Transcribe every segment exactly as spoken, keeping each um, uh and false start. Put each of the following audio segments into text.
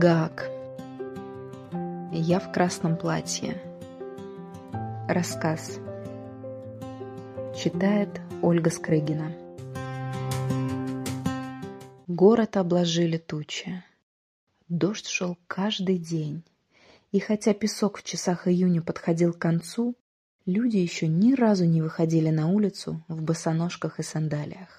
Гак. Я в красном платье. Рассказ. Читает Ольга Скрыгина. Город обложили тучи. Дождь шел каждый день. И хотя песок в часах июня подходил к концу, люди еще ни разу не выходили на улицу в босоножках и сандалиях.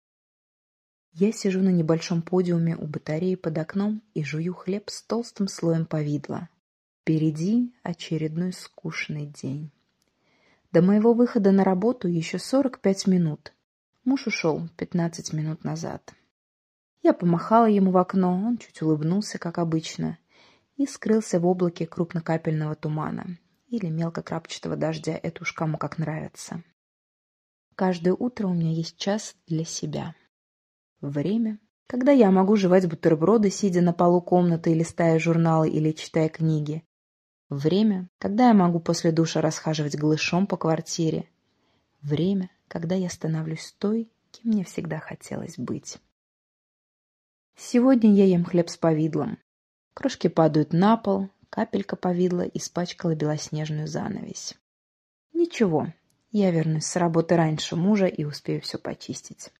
Я сижу на небольшом подиуме у батареи под окном и жую хлеб с толстым слоем повидла. Впереди очередной скучный день. До моего выхода на работу еще сорок пять минут. Муж ушел пятнадцать минут назад. Я помахала ему в окно, он чуть улыбнулся, как обычно, и скрылся в облаке крупнокапельного тумана или мелкокрапчатого дождя, это уж кому как нравится. Каждое утро у меня есть час для себя. Время, когда я могу жевать бутерброды, сидя на полу комнаты, листая журналы или читая книги. Время, когда я могу после душа расхаживать голышом по квартире. Время, когда я становлюсь той, кем мне всегда хотелось быть. Сегодня я ем хлеб с повидлом. Крошки падают на пол, капелька повидла испачкала белоснежную занавесь. Ничего, я вернусь с работы раньше мужа и успею все почистить.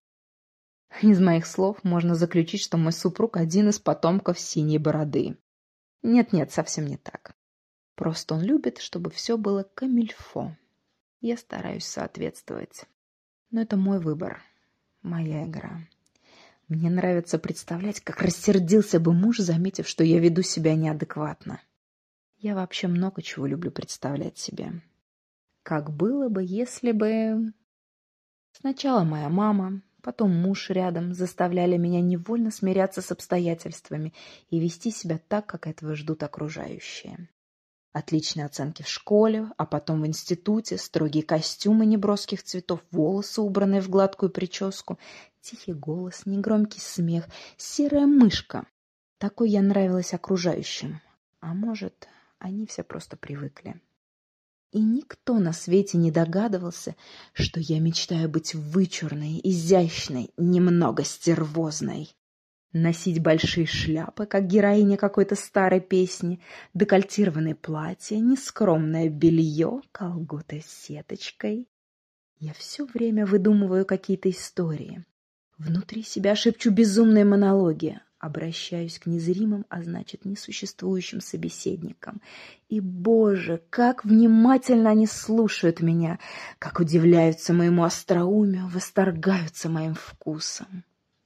Из моих слов можно заключить, что мой супруг один из потомков синей бороды. Нет-нет, совсем не так. Просто он любит, чтобы все было камильфо. Я стараюсь соответствовать. Но это мой выбор, моя игра. Мне нравится представлять, как рассердился бы муж, заметив, что я веду себя неадекватно. Я вообще много чего люблю представлять себе. Как было бы, если бы... Сначала моя мама, потом муж рядом заставляли меня невольно смиряться с обстоятельствами и вести себя так, как этого ждут окружающие. Отличные оценки в школе, а потом в институте, строгие костюмы неброских цветов, волосы, убранные в гладкую прическу, тихий голос, негромкий смех, серая мышка. Такой я нравилась окружающим. А может, они все просто привыкли. И никто на свете не догадывался, что я мечтаю быть вычурной, изящной, немного стервозной. Носить большие шляпы, как героиня какой-то старой песни, декольтированные платья, нескромное белье, колготы с сеточкой. Я все время выдумываю какие-то истории. Внутри себя шепчу безумные монологи. Обращаюсь к незримым, а значит, несуществующим собеседникам. И, Боже, как внимательно они слушают меня, как удивляются моему остроумию, восторгаются моим вкусом.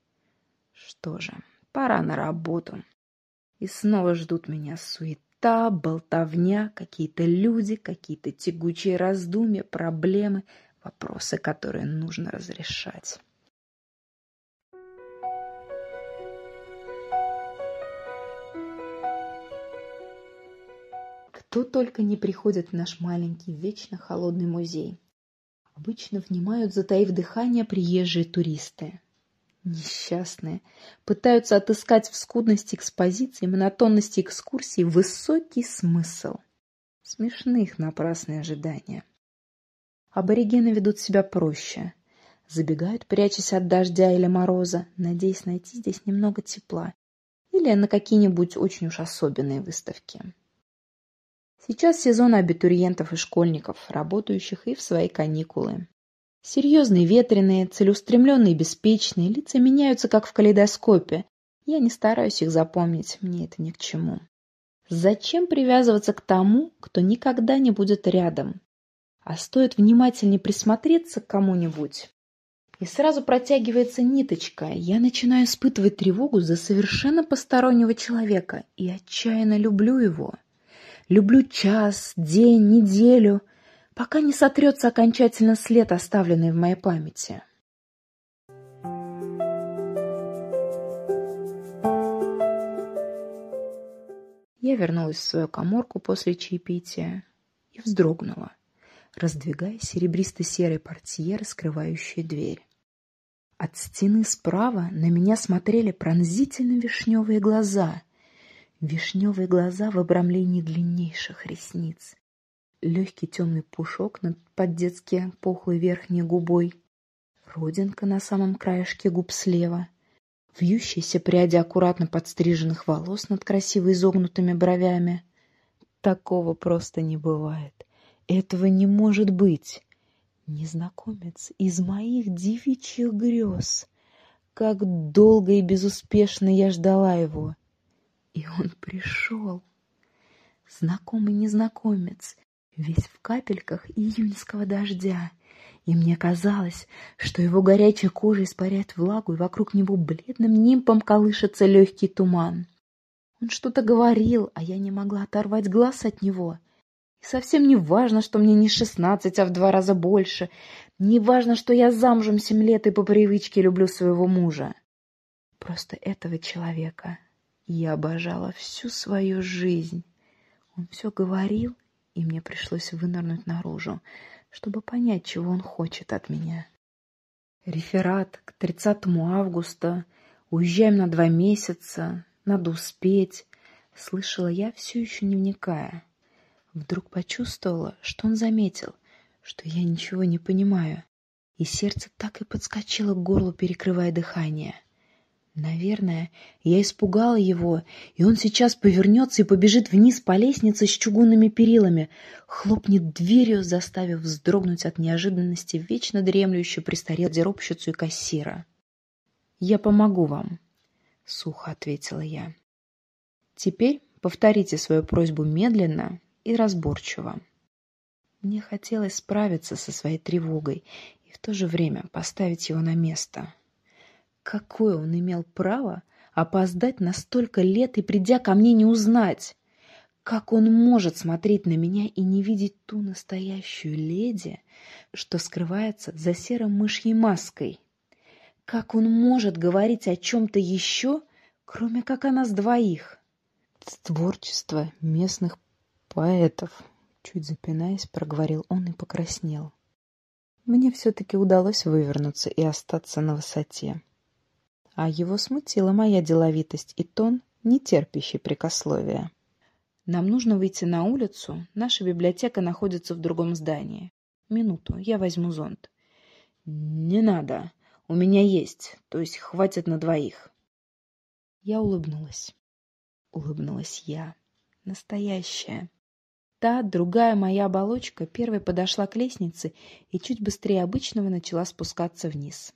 Что же, пора на работу. И снова ждут меня суета, болтовня, какие-то люди, какие-то тягучие раздумья, проблемы, вопросы, которые нужно разрешать. Кто только не приходит в наш маленький, вечно холодный музей. Обычно внимают, затаив дыхание, приезжие туристы. Несчастные. Пытаются отыскать в скудности экспозиции, монотонности экскурсии высокий смысл. Смешны их напрасные ожидания. Аборигены ведут себя проще. Забегают, прячась от дождя или мороза, надеясь найти здесь немного тепла. Или на какие-нибудь очень уж особенные выставки. Сейчас сезон абитуриентов и школьников, работающих и в свои каникулы. Серьезные, ветреные, целеустремленные, беспечные, лица меняются, как в калейдоскопе. Я не стараюсь их запомнить, мне это ни к чему. Зачем привязываться к тому, кто никогда не будет рядом? А стоит внимательнее присмотреться к кому-нибудь, и сразу протягивается ниточка. Я начинаю испытывать тревогу за совершенно постороннего человека и отчаянно люблю его. Люблю час, день, неделю, пока не сотрется окончательно след, оставленный в моей памяти. Я вернулась в свою каморку после чаепития и вздрогнула, раздвигая серебристо-серые портьеры, скрывающие дверь. От стены справа на меня смотрели пронзительно вишневые глаза. Вишневые глаза в обрамлении длиннейших ресниц. Легкий темный пушок над по-детски пухлой верхней губой. Родинка на самом краешке губ слева. вьющиеся пряди аккуратно подстриженных волос над красиво изогнутыми бровями. Такого просто не бывает. Этого не может быть. Незнакомец из моих девичьих грез. Как долго и безуспешно я ждала его. И он пришел. Знакомый незнакомец, весь в капельках июньского дождя. И мне казалось, что его горячая кожа испаряет влагу, и вокруг него бледным нимбом колышется легкий туман. Он что-то говорил, а я не могла оторвать глаз от него. И совсем не важно, что мне не шестнадцать, а в два раза больше. Не важно, что я замужем семь лет и по привычке люблю своего мужа. Просто этого человека я обожала всю свою жизнь. Он все говорил, и мне пришлось вынырнуть наружу, чтобы понять, чего он хочет от меня. Реферат к тридцатому августа, уезжаем на два месяца, надо успеть, слышала я, все еще не вникая. Вдруг почувствовала, что он заметил, что я ничего не понимаю, и сердце так и подскочило к горлу, перекрывая дыхание. Наверное, я испугала его, и он сейчас повернется и побежит вниз по лестнице с чугунными перилами, хлопнет дверью, заставив вздрогнуть от неожиданности вечно дремлющую престарелую гардеробщицу и кассира. «Я помогу вам», — сухо ответила я. «Теперь повторите свою просьбу медленно и разборчиво». Мне хотелось справиться со своей тревогой и в то же время поставить его на место. Какое он имел право опоздать на столько лет и, придя ко мне, не узнать? Как он может смотреть на меня и не видеть ту настоящую леди, что скрывается за серой мышьей маской? Как он может говорить о чем-то еще, кроме как о нас двоих? Творчество местных поэтов, чуть запинаясь, проговорил он и покраснел. Мне все-таки удалось вывернуться и остаться на высоте. А его смутила моя деловитость и тон, не терпящий прекословия. «Нам нужно выйти на улицу. Наша библиотека находится в другом здании. Минуту, я возьму зонт». «Не надо. У меня есть, то есть хватит на двоих». Я улыбнулась. Улыбнулась я. Настоящая. Та, другая моя оболочка, первой подошла к лестнице и чуть быстрее обычного начала спускаться вниз.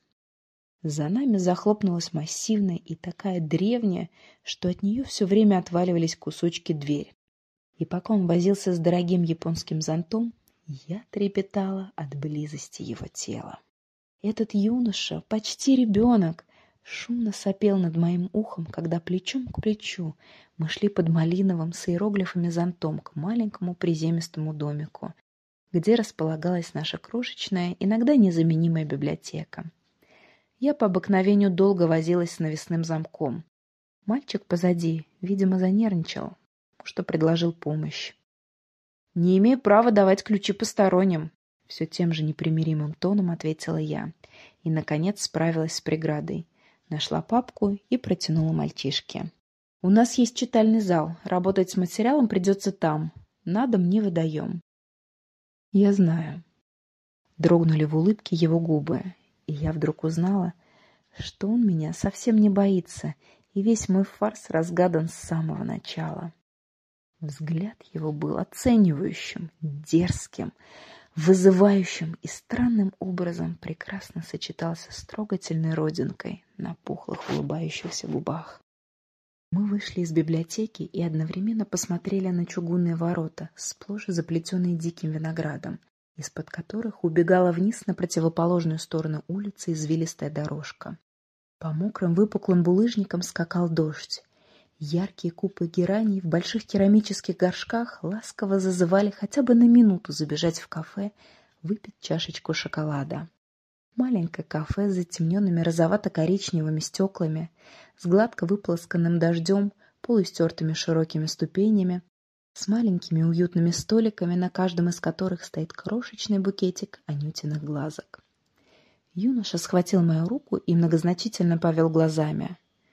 За нами захлопнулась массивная и такая древняя, что от нее все время отваливались кусочки дверь. И пока он возился с дорогим японским зонтом, я трепетала от близости его тела. Этот юноша, почти ребенок, шумно сопел над моим ухом, когда плечом к плечу мы шли под малиновым с иероглифами зонтом к маленькому приземистому домику, где располагалась наша крошечная, иногда незаменимая библиотека. Я по обыкновению долго возилась с навесным замком. Мальчик позади, видимо, занервничал, что предложил помощь. «Не имею права давать ключи посторонним», — все тем же непримиримым тоном ответила я и, наконец, справилась с преградой. Нашла папку и протянула мальчишке. «У нас есть читальный зал. Работать с материалом придется там. На дом не выдаем». «Я знаю». Дрогнули в улыбке его губы. И я вдруг узнала, что он меня совсем не боится, и весь мой фарс разгадан с самого начала. Взгляд его был оценивающим, дерзким, вызывающим и странным образом прекрасно сочетался с трогательной родинкой на пухлых улыбающихся губах. Мы вышли из библиотеки и одновременно посмотрели на чугунные ворота, сплошь заплетенные диким виноградом, из-под которых убегала вниз на противоположную сторону улицы извилистая дорожка. По мокрым выпуклым булыжникам скакал дождь. Яркие купы гераний в больших керамических горшках ласково зазывали хотя бы на минуту забежать в кафе, выпить чашечку шоколада. Маленькое кафе с затемненными розовато-коричневыми стеклами, с гладко выполосканным дождем, полустертыми широкими ступенями, с маленькими уютными столиками, на каждом из которых стоит крошечный букетик анютиных глазок. Юноша схватил мою руку и многозначительно повел глазами.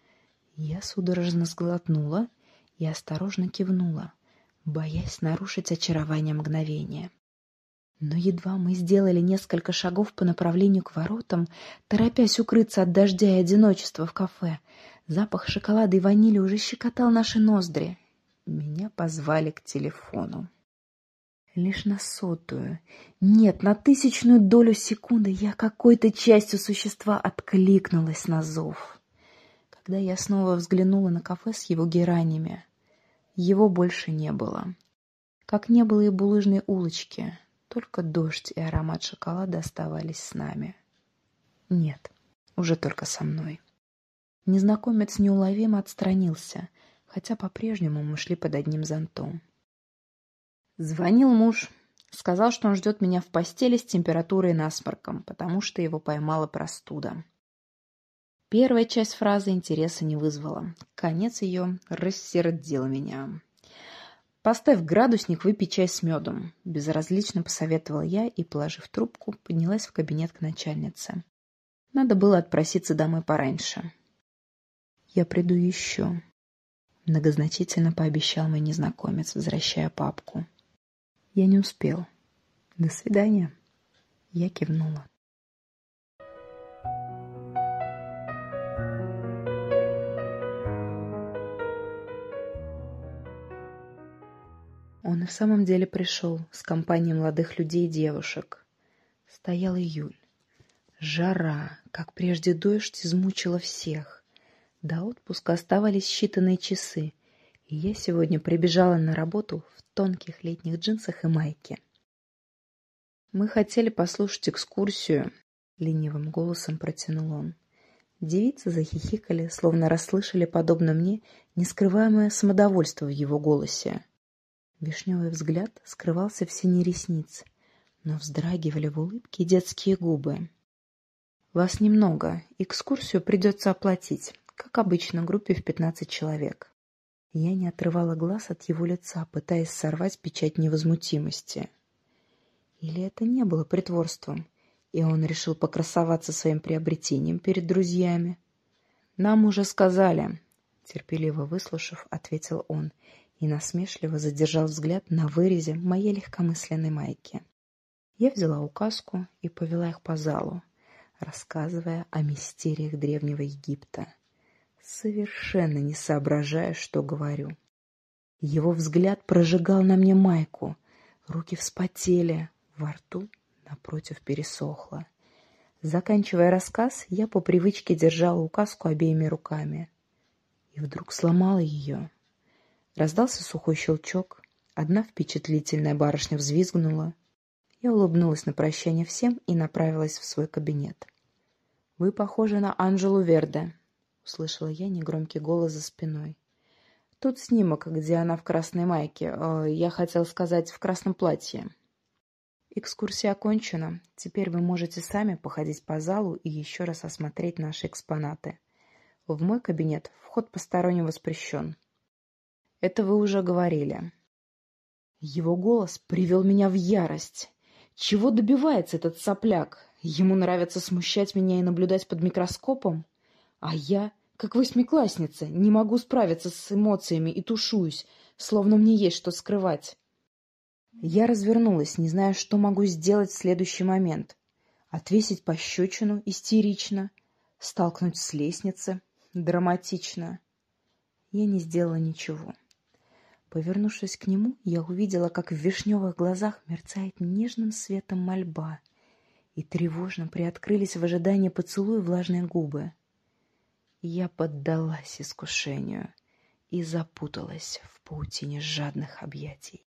Я судорожно сглотнула и осторожно кивнула, боясь нарушить очарование мгновения. Но едва мы сделали несколько шагов по направлению к воротам, торопясь укрыться от дождя и одиночества в кафе, запах шоколада и ванили уже щекотал наши ноздри. Меня позвали к телефону. Лишь на сотую, нет, на тысячную долю секунды я какой-то частью существа откликнулась на зов. Когда я снова взглянула на кафе с его геранями, его больше не было. Как не было и булыжной улочки, только дождь и аромат шоколада оставались с нами. Нет, уже только со мной. Незнакомец неуловимо отстранился, хотя по-прежнему мы шли под одним зонтом. Звонил муж. Сказал, что он ждет меня в постели с температурой и насморком, потому что его поймала простуда. Первая часть фразы интереса не вызвала. Конец ее рассердил меня. «Поставь градусник, выпей чай с медом», — безразлично посоветовала я и, положив трубку, поднялась в кабинет к начальнице. Надо было отпроситься домой пораньше. «Я приду еще», — многозначительно пообещал мой незнакомец, возвращая папку. Я не успел. До свидания. Я кивнула. Он и в самом деле пришел с компанией молодых людей и девушек. Стоял июль. Жара, как прежде дождь, измучила всех. До отпуска оставались считанные часы, и я сегодня прибежала на работу в тонких летних джинсах и майке. «Мы хотели послушать экскурсию», — ленивым голосом протянул он. Девицы захихикали, словно расслышали, подобно мне, нескрываемое самодовольство в его голосе. Вишневый взгляд скрывался в синей реснице, но вздрагивали в улыбке детские губы. «Вас немного, экскурсию придется оплатить, как обычно, группе в пятнадцать человек». Я не отрывала глаз от его лица, пытаясь сорвать печать невозмутимости. Или это не было притворством, и он решил покрасоваться своим приобретением перед друзьями? «Нам уже сказали», — терпеливо выслушав, ответил он и насмешливо задержал взгляд на вырезе моей легкомысленной майки. Я взяла указку и повела их по залу, рассказывая о мистериях Древнего Египта, совершенно не соображая, что говорю. Его взгляд прожигал на мне майку, руки вспотели, во рту напротив пересохло. Заканчивая рассказ, я по привычке держала указку обеими руками. И вдруг сломала ее. Раздался сухой щелчок, одна впечатлительная барышня взвизгнула. Я улыбнулась на прощание всем и направилась в свой кабинет. «Вы похожи на Анжелу Верде», — услышала я негромкий голос за спиной. «Тут снимок, где она в красной майке, э, я хотел сказать, в красном платье». «Экскурсия окончена. Теперь вы можете сами походить по залу и еще раз осмотреть наши экспонаты. В мой кабинет вход посторонним воспрещен». «Это вы уже говорили». Его голос привел меня в ярость. Чего добивается этот сопляк? Ему нравится смущать меня и наблюдать под микроскопом? А я, как восьмиклассница, не могу справиться с эмоциями и тушуюсь, словно мне есть что скрывать. Я развернулась, не зная, что могу сделать в следующий момент. Отвесить пощечину истерично, столкнуть с лестницы драматично. Я не сделала ничего. Повернувшись к нему, я увидела, как в вишневых глазах мерцает нежным светом мольба, и тревожно приоткрылись в ожидании поцелуя влажные губы. Я поддалась искушению и запуталась в паутине жадных объятий.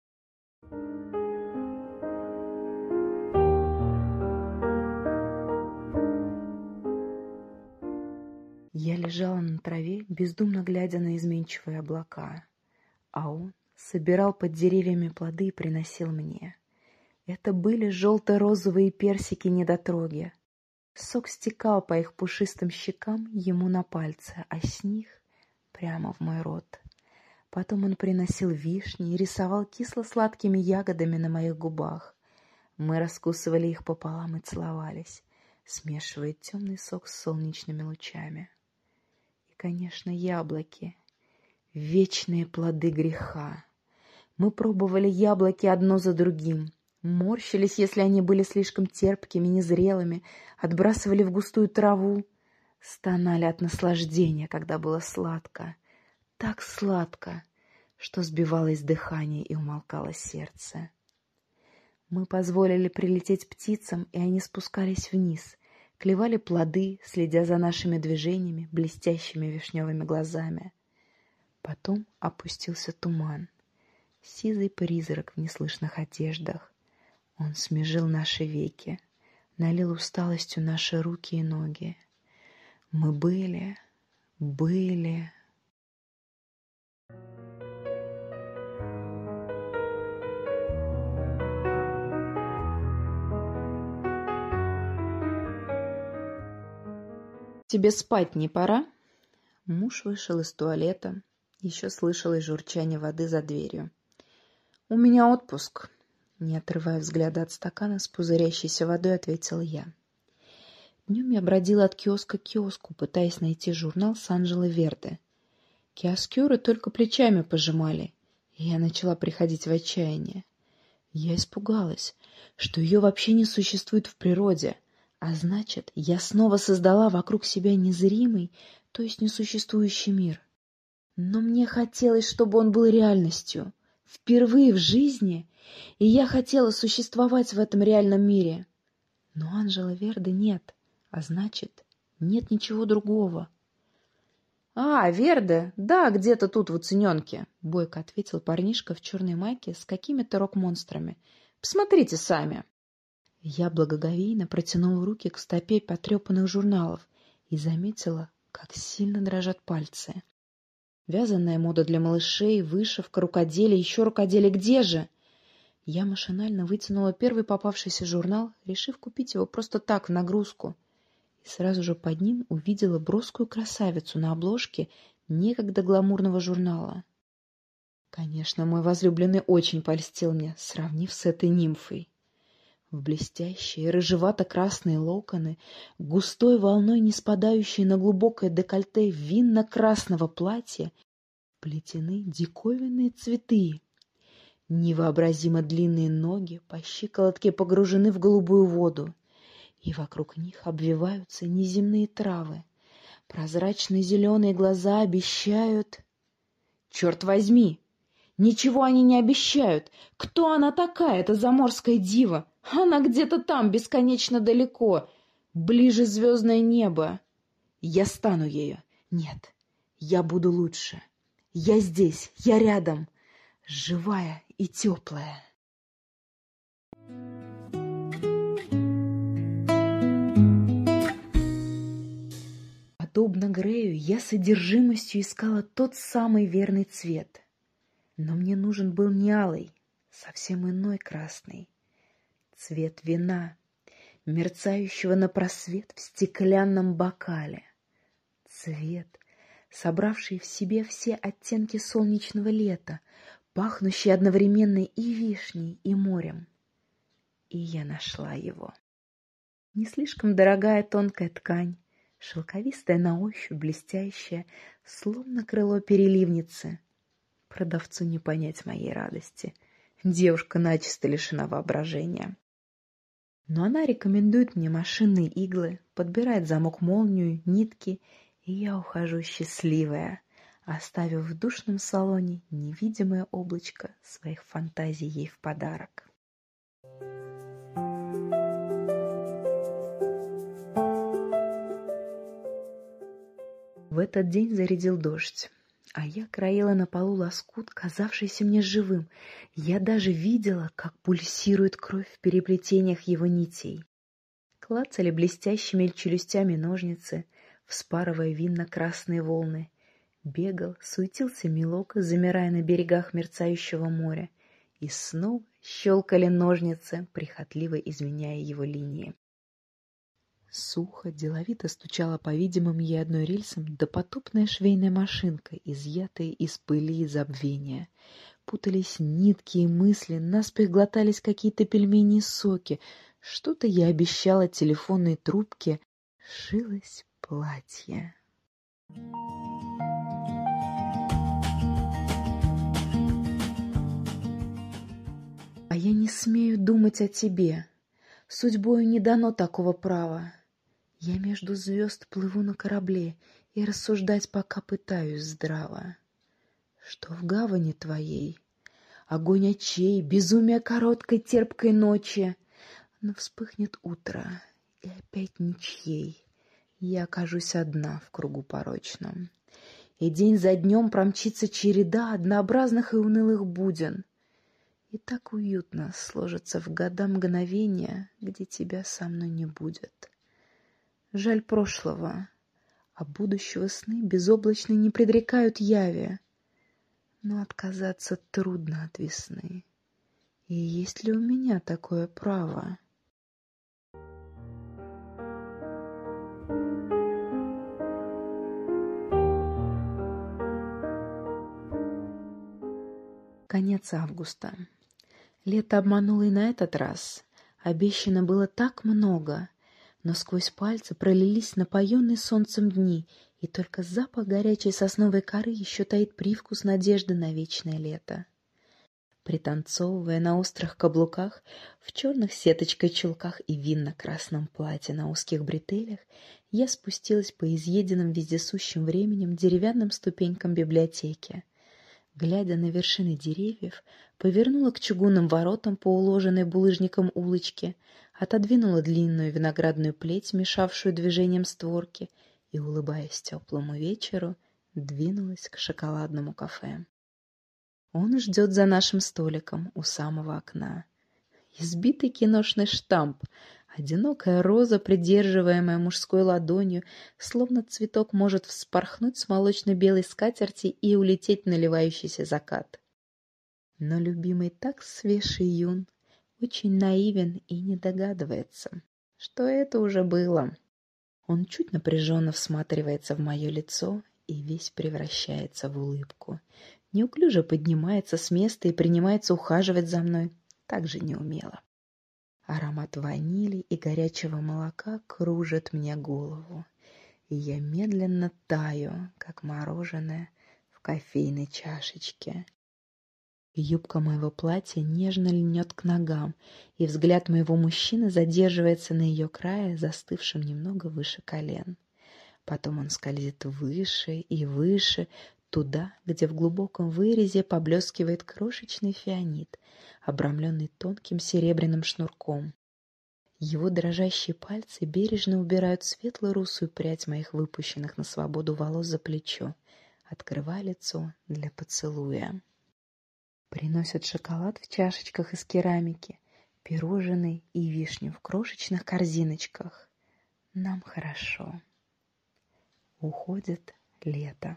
Я лежала на траве, бездумно глядя на изменчивые облака, а он собирал под деревьями плоды и приносил мне. Это были желто-розовые персики-недотроги. Сок стекал по их пушистым щекам ему на пальцы, а с них прямо в мой рот. Потом он приносил вишни и рисовал кисло-сладкими ягодами на моих губах. Мы раскусывали их пополам и целовались, смешивая темный сок с солнечными лучами. И, конечно, яблоки. Вечные плоды греха. Мы пробовали яблоки одно за другим, Морщились, если они были слишком терпкими, незрелыми, отбрасывали в густую траву. Стонали от наслаждения, когда было сладко. Так сладко, что сбивалось дыхание и умолкало сердце. Мы позволили прилететь птицам, и они спускались вниз, клевали плоды, следя за нашими движениями блестящими вишневыми глазами. Потом опустился туман, сизый призрак в неслышных одеждах. Он смежил наши веки, налил усталостью наши руки и ноги. Мы были, были... «Тебе спать не пора?» Муж вышел из туалета. Еще слышалось журчание воды за дверью. «У меня отпуск», — не отрывая взгляда от стакана с пузырящейся водой, ответила я. Днем я бродила от киоска к киоску, пытаясь найти журнал с Анджелой Верде. Киоскеры только плечами пожимали, и я начала приходить в отчаяние. Я испугалась, что ее вообще не существует в природе, а значит, я снова создала вокруг себя незримый, то есть несуществующий мир. Но мне хотелось, чтобы он был реальностью, впервые в жизни, и я хотела существовать в этом реальном мире. Но Анджелы Верде нет, а значит, нет ничего другого. «А, Верде, да, где-то тут в уцененке», — бойко ответил парнишка в черной майке с какими-то рок-монстрами. «Посмотрите сами». Я благоговейно протянула руки к стопе потрепанных журналов и заметила, как сильно дрожат пальцы. Вязаная мода для малышей, вышивка, рукоделие, еще рукоделие. Где же? Я машинально вытянула первый попавшийся журнал, решив купить его просто так, в нагрузку. И сразу же под ним увидела броскую красавицу на обложке некогда гламурного журнала. Конечно, мой возлюбленный очень польстил мне, сравнив с этой нимфой. В блестящие рыжевато-красные локоны, густой волной не спадающие на глубокое декольте винно-красного платья, плетены диковинные цветы. Невообразимо длинные ноги по щиколотке погружены в голубую воду, и вокруг них обвиваются неземные травы. Прозрачные зеленые глаза обещают... Черт возьми! Ничего они не обещают! Кто она такая, эта заморская дива? Она где-то там, бесконечно далеко, ближе звездное небо. Я стану ею. Нет, я буду лучше. Я здесь, я рядом, живая и теплая. Подобно Грею, я с одержимостью искала тот самый верный цвет. Но мне нужен был не алый, совсем иной красный. Цвет вина, мерцающего на просвет в стеклянном бокале. Цвет, собравший в себе все оттенки солнечного лета, пахнущий одновременно и вишней, и морем. И я нашла его. Не слишком дорогая тонкая ткань, шелковистая на ощупь, блестящая, словно крыло переливницы. Продавцу не понять моей радости. Девушка начисто лишена воображения. Но она рекомендует мне машинные иглы, подбирает замок-молнию, нитки, и я ухожу счастливая, оставив в душном салоне невидимое облачко своих фантазий ей в подарок. В этот день зарядил дождь, а я краила на полу лоскут, казавшийся мне живым. Я даже видела, как пульсирует кровь в переплетениях его нитей. Клацали блестящими челюстями ножницы, вспарывая винно-красные волны. Бегал, суетился мелок, замирая на берегах мерцающего моря, и снова щелкали ножницы, прихотливо изменяя его линии. Сухо, деловито стучала по видимым ей одной рельсам допотопная швейная машинка, изъятая из пыли и забвения. Путались нитки и мысли, наспех глотались какие-то пельмени и соки. Что-то я обещала телефонной трубке. Шилось платье. А я не смею думать о тебе. Судьбою не дано такого права. Я между звезд плыву на корабле и рассуждать пока пытаюсь здраво. Что в гавани твоей? Огонь очей, безумие короткой терпкой ночи. Но вспыхнет утро, и опять ничьей. Я окажусь одна в кругу порочном. И день за днем промчится череда однообразных и унылых буден. И так уютно сложится в года мгновения, где тебя со мной не будет. Жаль прошлого, а будущего сны безоблачные не предрекают яви. Но отказаться трудно от весны. И есть ли у меня такое право? Конец августа. Лето обмануло и на этот раз. Обещано было так много, но сквозь пальцы пролились напоенные солнцем дни, и только запах горячей сосновой коры еще таит привкус надежды на вечное лето. Пританцовывая на острых каблуках, в черных сеточкой чулках и винно-красном платье на узких бретелях, я спустилась по изъеденным вездесущим временем деревянным ступенькам библиотеки. Глядя на вершины деревьев, повернула к чугунным воротам по уложенной булыжником улочке, отодвинула длинную виноградную плеть, мешавшую движением створки, и, улыбаясь теплому вечеру, двинулась к шоколадному кафе. Он ждет за нашим столиком у самого окна. Избитый киношный штамп, одинокая роза, придерживаемая мужской ладонью, словно цветок может вспорхнуть с молочно-белой скатерти и улететь в наливающийся закат. Но любимый так свеж и юн, очень наивен и не догадывается, что это уже было. Он чуть напряженно всматривается в мое лицо и весь превращается в улыбку. Неуклюже поднимается с места и принимается ухаживать за мной, так же неумело. Аромат ванили и горячего молока кружит мне голову, и я медленно таю, как мороженое в кофейной чашечке. Юбка моего платья нежно льнет к ногам, и взгляд моего мужчины задерживается на ее крае, застывшем немного выше колен. Потом он скользит выше и выше, туда, где в глубоком вырезе поблескивает крошечный фианит, обрамленный тонким серебряным шнурком. Его дрожащие пальцы бережно убирают светло-русую прядь моих выпущенных на свободу волос за плечо, открывая лицо для поцелуя. Приносят шоколад в чашечках из керамики, пирожные и вишню в крошечных корзиночках. Нам хорошо. Уходит лето.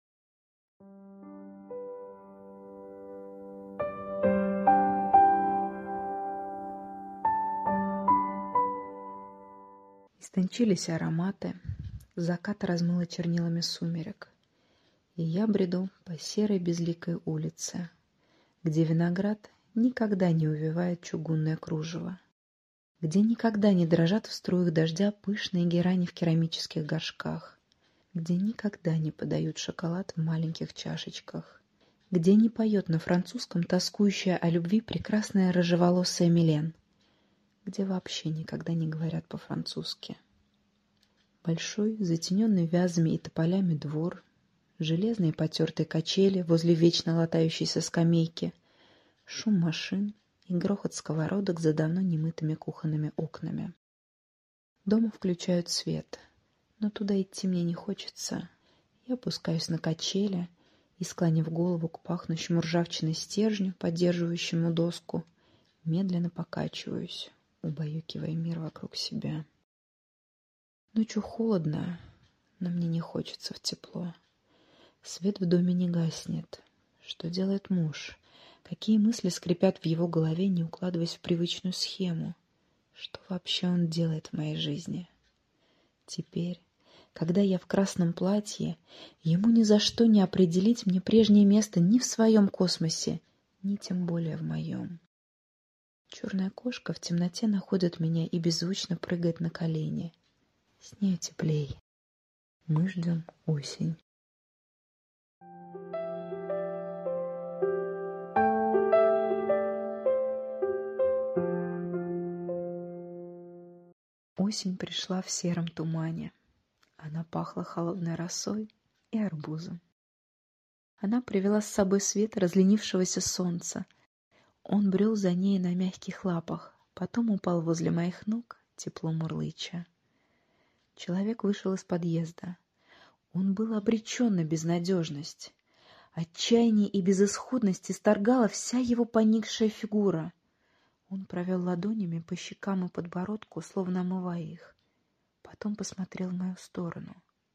Истончились ароматы, закат размыло чернилами сумерек, и я бреду по серой безликой улице, где виноград никогда не увивает чугунное кружево, где никогда не дрожат в струях дождя пышные герани в керамических горшках, где никогда не подают шоколад в маленьких чашечках, где не поет на французском тоскующая о любви прекрасная рыжеволосая Милен, где вообще никогда не говорят по-французски. Большой, затененный вязами и тополями двор, железные потертые качели возле вечно латающейся скамейки, шум машин и грохот сковородок за давно немытыми кухонными окнами. Дома включают свет, но туда идти мне не хочется. Я опускаюсь на качели и, склонив голову к пахнущему ржавчиной стержню, поддерживающему доску, медленно покачиваюсь, убаюкивая мир вокруг себя. Ночью холодно, но мне не хочется в тепло. Свет в доме не гаснет. Что делает муж? Какие мысли скрипят в его голове, не укладываясь в привычную схему? Что вообще он делает в моей жизни? Теперь, когда я в красном платье, ему ни за что не определить мне прежнее место ни в своем космосе, ни тем более в моем. Черная кошка в темноте находит меня и беззвучно прыгает на колени. С нею теплей. Мы ждем осень. Осень пришла в сером тумане. Она пахла холодной росой и арбузом. Она привела с собой свет разленившегося солнца. Он брел за ней на мягких лапах, потом упал возле моих ног, тепло мурлыча. Человек вышел из подъезда. Он был обречен на безнадежность. Отчаяние и безысходность исторгала вся его поникшая фигура. Он провел ладонями по щекам и подбородку, словно омывая их. Потом посмотрел в мою сторону.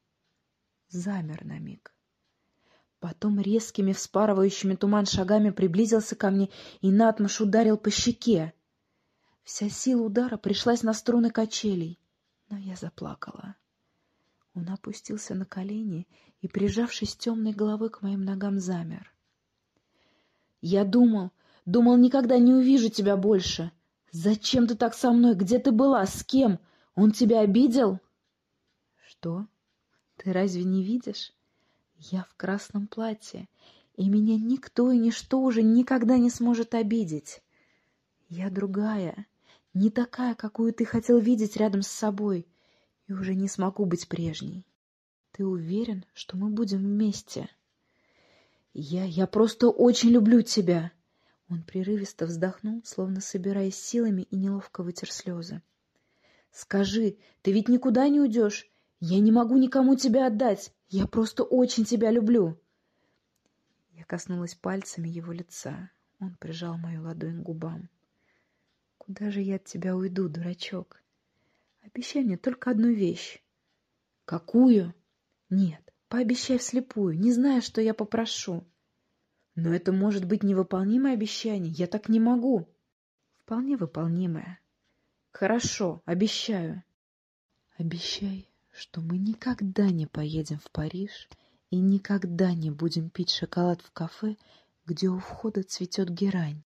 Замер на миг. Потом резкими, вспарывающими туман шагами приблизился ко мне и наотмашь ударил по щеке. Вся сила удара пришлась на струны качелей, но я заплакала. Он опустился на колени и, прижавшись темной головой к моим ногам, замер. «Я думал, думал, никогда не увижу тебя больше. Зачем ты так со мной? Где ты была? С кем? Он тебя обидел?» «Что? Ты разве не видишь? Я в красном платье, и меня никто и ничто уже никогда не сможет обидеть. Я другая, не такая, какую ты хотел видеть рядом с собой, и уже не смогу быть прежней. Ты уверен, что мы будем вместе? Я, я просто очень люблю тебя!» Он прерывисто вздохнул, словно собираясь силами, и неловко вытер слезы. «Скажи, ты ведь никуда не уйдешь? Я не могу никому тебя отдать. Я просто очень тебя люблю!» Я коснулась пальцами его лица. Он прижал мою ладонь к губам. «Куда же я от тебя уйду, дурачок? Обещай мне только одну вещь». «Какую?» «Нет, пообещай вслепую, не зная, что я попрошу». «Но это может быть невыполнимое обещание. Я так не могу». «Вполне выполнимое». «Хорошо, обещаю». «Обещай, что мы никогда не поедем в Париж и никогда не будем пить шоколад в кафе, где у входа цветет герань».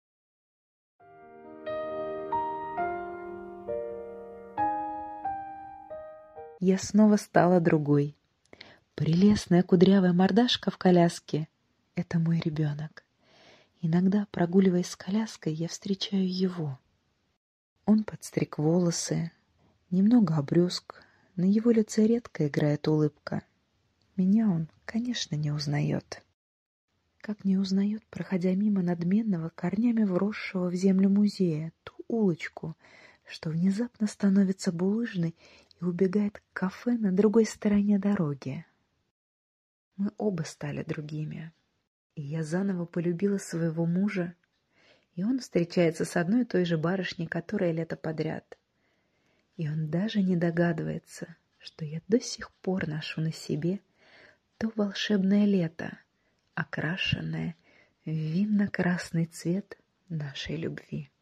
Я снова стала другой. Прелестная кудрявая мордашка в коляске — это мой ребенок. Иногда, прогуливаясь с коляской, я встречаю его. Он подстриг волосы, немного обрюзг, на его лице редко играет улыбка. Меня он, конечно, не узнает. Как не узнает, проходя мимо надменного, корнями вросшего в землю музея, ту улочку, что внезапно становится булыжной и убегает к кафе на другой стороне дороги. Мы оба стали другими, и я заново полюбила своего мужа, и он встречается с одной и той же барышней которое лето подряд. И он даже не догадывается, что я до сих пор ношу на себе то волшебное лето, окрашенное в винно-красный цвет нашей любви.